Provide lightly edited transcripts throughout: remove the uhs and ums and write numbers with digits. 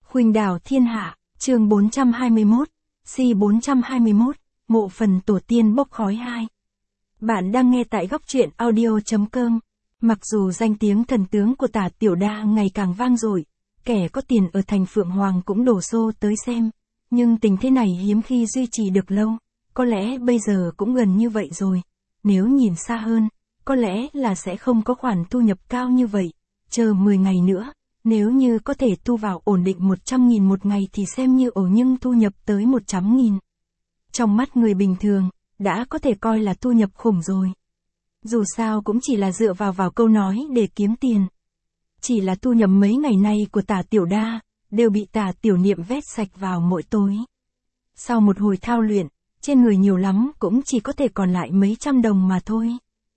Khuynh đảo thiên hạ, chương 421, C421, mộ phần tổ tiên bốc khói 2. Bạn đang nghe tại góc truyện audio.com. Mặc dù danh tiếng thần tướng của Tả Tiểu Đa ngày càng vang dội, kẻ có tiền ở thành Phượng Hoàng cũng đổ xô tới xem, nhưng tình thế này hiếm khi duy trì được lâu, có lẽ bây giờ cũng gần như vậy rồi. Nếu nhìn xa hơn, có lẽ là sẽ không có khoản thu nhập cao như vậy, chờ 10 ngày nữa. Nếu như có thể thu vào ổn định 100.000 một ngày thì xem như ổ nhưng thu nhập tới 100.000. Trong mắt người bình thường, đã có thể coi là thu nhập khủng rồi. Dù sao cũng chỉ là dựa vào câu nói để kiếm tiền. Chỉ là thu nhập mấy ngày nay của Tả Tiểu Đa, đều bị Tả Tiểu Niệm vét sạch vào mỗi tối. Sau một hồi thao luyện, trên người nhiều lắm cũng chỉ có thể còn lại mấy trăm đồng mà thôi.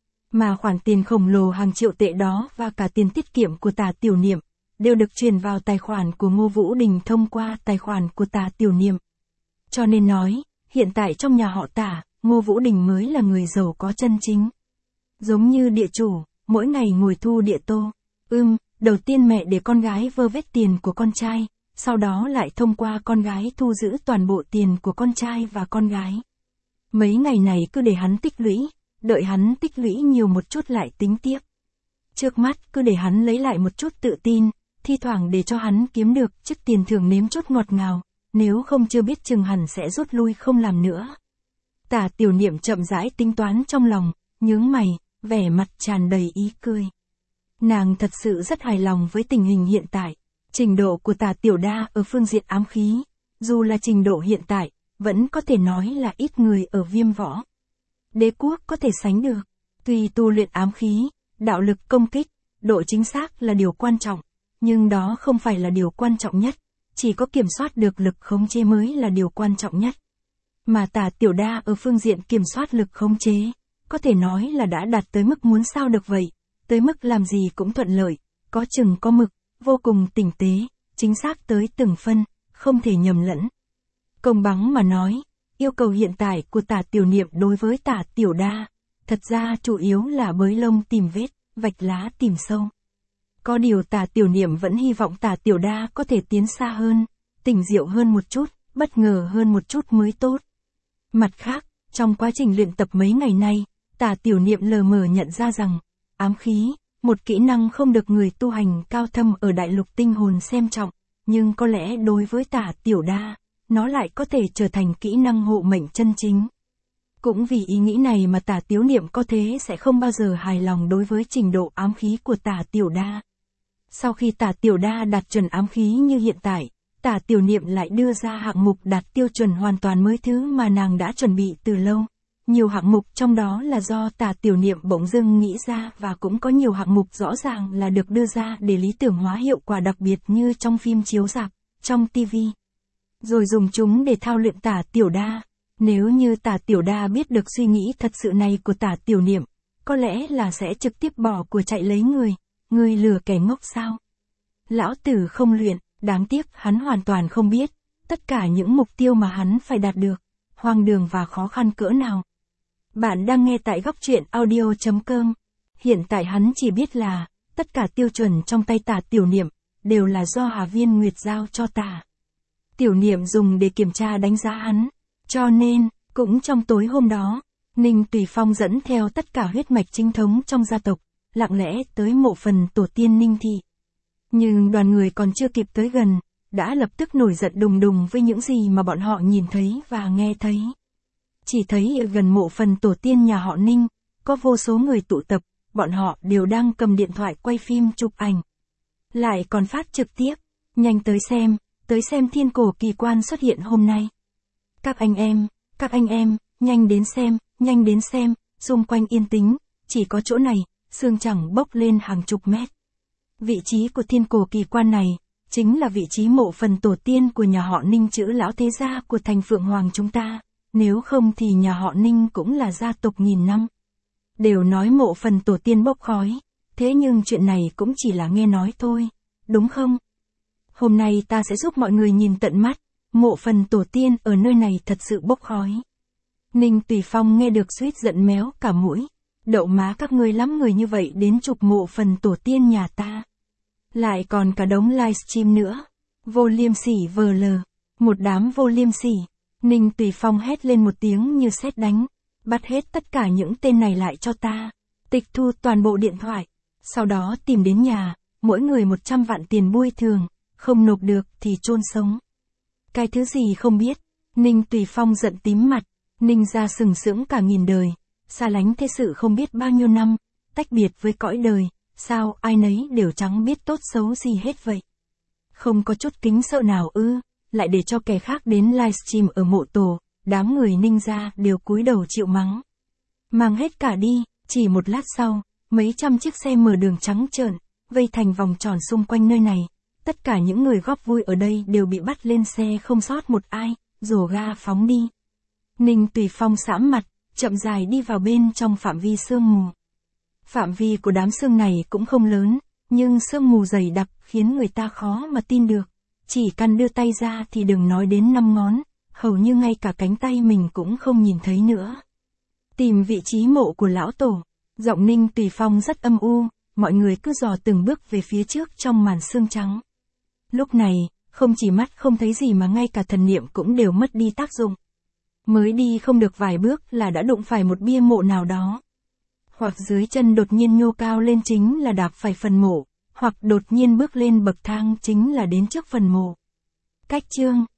Mà khoản tiền khổng lồ hàng triệu tệ đó và cả tiền tiết kiệm của Tả Tiểu Niệm, đều được truyền vào tài khoản của Ngô Vũ Đình thông qua tài khoản của Tả Tiểu Niệm. Cho nên nói, hiện tại trong nhà họ Tả, Ngô Vũ Đình mới là người giàu có chân chính. Giống như địa chủ, mỗi ngày ngồi thu địa tô. Đầu tiên mẹ để con gái vơ vét tiền của con trai, sau đó lại thông qua con gái thu giữ toàn bộ tiền của con trai và con gái. Mấy ngày này cứ để hắn tích lũy, đợi hắn tích lũy nhiều một chút lại tính tiếp. Trước mắt cứ để hắn lấy lại một chút tự tin, thi thoảng để cho hắn kiếm được chức tiền thưởng nếm chút ngọt ngào, nếu không chưa biết chừng hẳn sẽ rút lui không làm nữa. Tả Tiểu Niệm chậm rãi tính toán trong lòng, nhướng mày, vẻ mặt tràn đầy ý cười. Nàng thật sự rất hài lòng với tình hình hiện tại, trình độ của Tả Tiểu Đa ở phương diện ám khí, dù là trình độ hiện tại, vẫn có thể nói là ít người ở Viêm Võ Đế quốc có thể sánh được. Tuy tu luyện ám khí, đạo lực công kích, độ chính xác là điều quan trọng, nhưng đó không phải là điều quan trọng nhất, chỉ có kiểm soát được lực khống chế mới là điều quan trọng nhất. Mà Tả Tiểu Đa ở phương diện kiểm soát lực khống chế, có thể nói là đã đạt tới mức muốn sao được vậy, tới mức làm gì cũng thuận lợi, có chừng có mực, vô cùng tinh tế, chính xác tới từng phân, không thể nhầm lẫn. Công bằng mà nói, yêu cầu hiện tại của Tả Tiểu Niệm đối với Tả Tiểu Đa, thật ra chủ yếu là bới lông tìm vết, vạch lá tìm sâu. Có điều Tả Tiểu Niệm vẫn hy vọng Tả Tiểu Đa có thể tiến xa hơn, tỉnh diệu hơn một chút, bất ngờ hơn một chút mới tốt. Mặt khác, trong quá trình luyện tập mấy ngày nay, Tả Tiểu Niệm lờ mờ nhận ra rằng, ám khí, một kỹ năng không được người tu hành cao thâm ở đại lục tinh hồn xem trọng, nhưng có lẽ đối với Tả Tiểu Đa, nó lại có thể trở thành kỹ năng hộ mệnh chân chính. Cũng vì ý nghĩ này mà Tả Tiểu Niệm có thế sẽ không bao giờ hài lòng đối với trình độ ám khí của Tả Tiểu Đa. Sau khi Tả Tiểu Đa đạt chuẩn ám khí như hiện tại, Tả Tiểu Niệm lại đưa ra hạng mục đạt tiêu chuẩn hoàn toàn mới thứ mà nàng đã chuẩn bị từ lâu. Nhiều hạng mục trong đó là do Tả Tiểu Niệm bỗng dưng nghĩ ra và cũng có nhiều hạng mục rõ ràng là được đưa ra để lý tưởng hóa hiệu quả đặc biệt như trong phim chiếu rạp, trong TV. Rồi dùng chúng để thao luyện Tả Tiểu Đa. Nếu như Tả Tiểu Đa biết được suy nghĩ thật sự này của Tả Tiểu Niệm, có lẽ là sẽ trực tiếp bỏ của chạy lấy người lừa kẻ ngốc sao. Lão tử không luyện, đáng tiếc hắn hoàn toàn không biết, tất cả những mục tiêu mà hắn phải đạt được, hoang đường và khó khăn cỡ nào. Bạn đang nghe tại góc truyện audio.com. Hiện tại hắn chỉ biết là, tất cả tiêu chuẩn trong tay Tả Tiểu Niệm, đều là do Hà Viên Nguyệt giao cho Tả Tiểu Niệm dùng để kiểm tra đánh giá hắn. Cho nên, cũng trong tối hôm đó, Ninh Tùy Phong dẫn theo tất cả huyết mạch chính thống trong gia tộc, lặng lẽ tới mộ phần tổ tiên Ninh Thị. Nhưng đoàn người còn chưa kịp tới gần, đã lập tức nổi giận đùng đùng với những gì mà bọn họ nhìn thấy và nghe thấy. Chỉ thấy ở gần mộ phần tổ tiên nhà họ Ninh, có vô số người tụ tập, bọn họ đều đang cầm điện thoại quay phim chụp ảnh. Lại còn phát trực tiếp, nhanh tới xem thiên cổ kỳ quan xuất hiện hôm nay. Các anh em, nhanh đến xem, xung quanh yên tĩnh, chỉ có chỗ này, sương chẳng bốc lên hàng chục mét. Vị trí của thiên cổ kỳ quan này, chính là vị trí mộ phần tổ tiên của nhà họ Ninh chữ lão thế gia của thành Phượng Hoàng chúng ta, nếu không thì nhà họ Ninh cũng là gia tộc nghìn năm. Đều nói mộ phần tổ tiên bốc khói, thế nhưng chuyện này cũng chỉ là nghe nói thôi, đúng không? Hôm nay ta sẽ giúp mọi người nhìn tận mắt, mộ phần tổ tiên ở nơi này thật sự bốc khói. Ninh Tùy Phong nghe được suýt giận méo cả mũi. Đậu má các ngươi lắm người như vậy đến chụp mộ phần tổ tiên nhà ta. Lại còn cả đống livestream nữa. Vô liêm sỉ vờ lờ. Một đám vô liêm sỉ. Ninh Tùy Phong hét lên một tiếng như sét đánh. Bắt hết tất cả những tên này lại cho ta. Tịch thu toàn bộ điện thoại. Sau đó tìm đến nhà, mỗi người 100 vạn tiền bồi thường, không nộp được thì chôn sống. Cái thứ gì không biết. Ninh Tùy Phong giận tím mặt. Ninh gia sừng sững cả nghìn đời. Xa lánh thế sự không biết bao nhiêu năm. Tách biệt với cõi đời. Sao ai nấy đều chẳng biết tốt xấu gì hết vậy. Không có chút kính sợ nào ư. Lại để cho kẻ khác đến livestream ở mộ tổ. Đám người Ninh gia đều cúi đầu chịu mắng. Mang hết cả đi. Chỉ một lát sau, mấy trăm chiếc xe mở đường trắng trợn, vây thành vòng tròn xung quanh nơi này. Tất cả những người góp vui ở đây đều bị bắt lên xe không sót một ai, rồ ga phóng đi. Ninh Tùy Phong sãm mặt, chậm dài đi vào bên trong phạm vi sương mù. Phạm vi của đám sương này cũng không lớn, nhưng sương mù dày đặc khiến người ta khó mà tin được. Chỉ cần đưa tay ra thì đừng nói đến 5 ngón, hầu như ngay cả cánh tay mình cũng không nhìn thấy nữa. Tìm vị trí mộ của lão tổ. Giọng Ninh Tùy Phong rất âm u, mọi người cứ dò từng bước về phía trước trong màn sương trắng. Lúc này, không chỉ mắt không thấy gì mà ngay cả thần niệm cũng đều mất đi tác dụng. Mới đi không được vài bước là đã đụng phải một bia mộ nào đó. Hoặc dưới chân đột nhiên nhô cao lên chính là đạp phải phần mộ, hoặc đột nhiên bước lên bậc thang chính là đến trước phần mộ. Cách chương